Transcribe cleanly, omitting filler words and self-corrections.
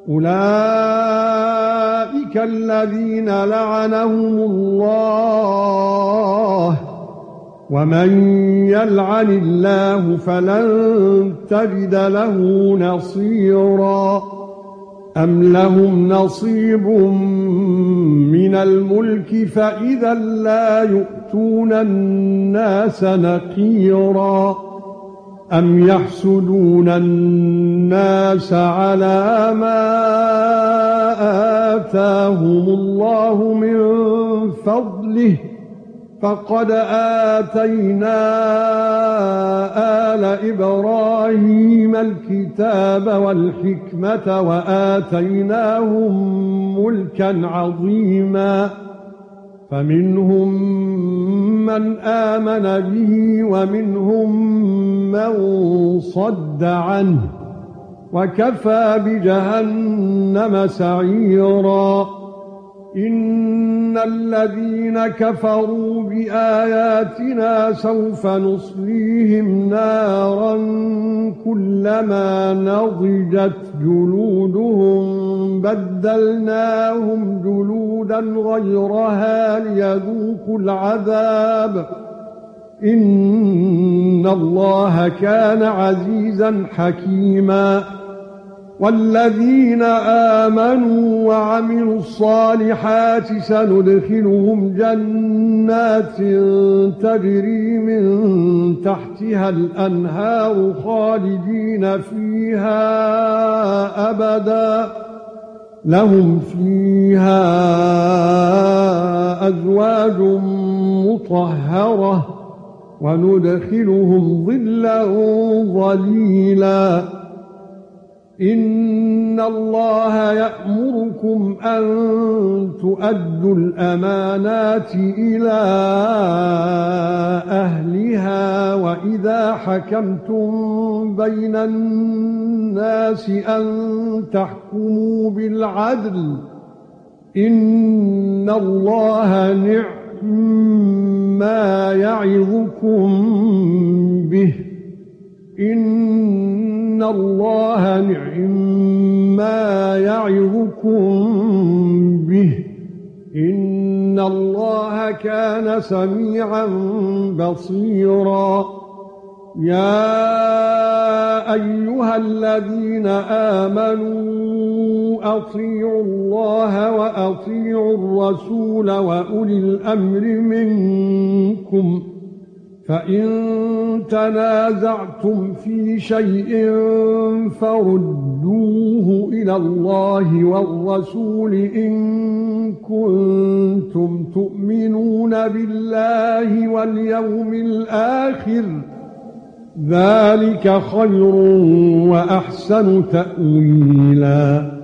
أولئك الذين لعنهم الله ومن يلعن الله فلن تجد له نصيرا أم لهم نصيب من الملك فإذا لا يؤتون الناس نقيرا أم يحسدون الناس على ما آتاهم الله من فضله فقد آتينا آل إبراهيم الكتاب والحكمة وآتيناهم ملكا عظيما فمنهم من آمن به ومنهم من صد عنه وكفى بجهنم سعيرا إن الذين كفروا بآياتنا سوف نصليهم نارا كلما نضجت جلودهم بدلناهم جلودا غيرها ليذوقوا العذاب إن الله كان عزيزا حكيما والذين آمنوا وعملوا الصالحات سندخلهم جنات تجري من تحتها الأنهار خالدين فيها أبدا لهم فيها أزواج مطهرة وندخلهم ظلا ظليلا إن الله يأمركم أن تؤدوا الأمانات إلى أهلها وإذا حكمتم بين الناس أن تحكموا بالعدل إن الله نعم ما يعظكم به إن الله نعم ما يعظكم به إن الله كان سميعا بصيرا يا أيها الذين آمنوا أطيعوا الله وأطيعوا الرسول وأولي الأمر منكم فإن تنازعتم في شيء فردوه إلى الله والرسول إن كنتم تؤمنون بالله واليوم الآخر ذلك خير وأحسن تأويلا